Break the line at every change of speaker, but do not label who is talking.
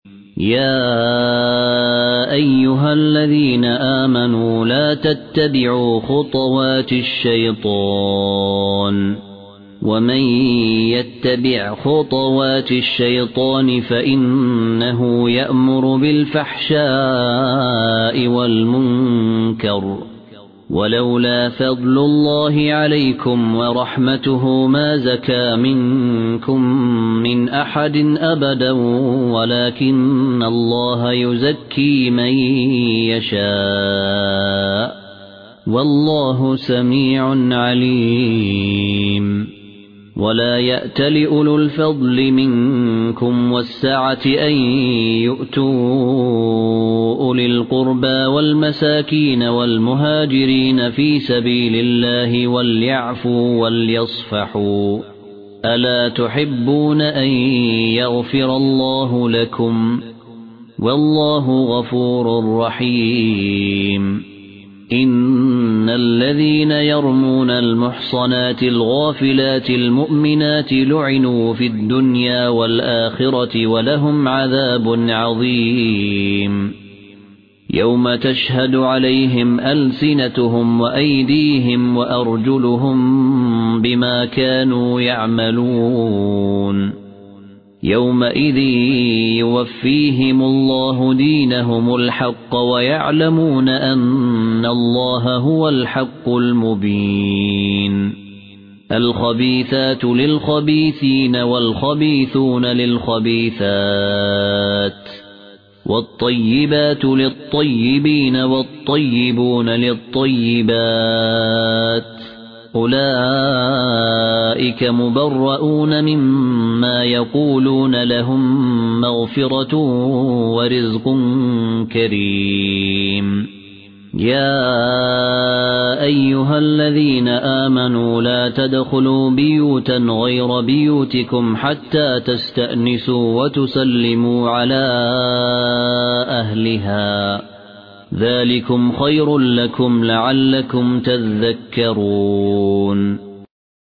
يا أيها الذين آمنوا لا تتبعوا خطوات الشيطان ومن يتبع خطوات الشيطان فإنه يأمر بالفحشاء والمنكر ولولا فضل الله عليكم ورحمته ما زكى منكم من أحد أبدا ولكن الله يزكي من يشاء والله سميع عليم ولا يأتل أولو الفضل منكم والسعة أن يؤتوا أولي القربى والمساكين والمهاجرين في سبيل الله وليعفوا وليصفحوا ألا تحبون أن يغفر الله لكم والله غفور رحيم إن الذين يرمون المحصنات الغافلات المؤمنات لعنوا في الدنيا والآخرة ولهم عذاب عظيم يوم تشهد عليهم ألسنتهم وأيديهم وأرجلهم بما كانوا يعملون يومئذ يوفيهم الله دينهم الحق ويعلمون أن الله هو الحق المبين الخبيثات للخبيثين والخبيثون للخبيثات والطيبات للطيبين والطيبون للطيبات أولئك مبرؤون مما يقولون لهم مغفرة ورزق كريم يا أيها الذين آمنوا لا تدخلوا بيوتا غير بيوتكم حتى تستأنسوا وتسلموا على أهلها ذلكم خير لكم لعلكم تذكرون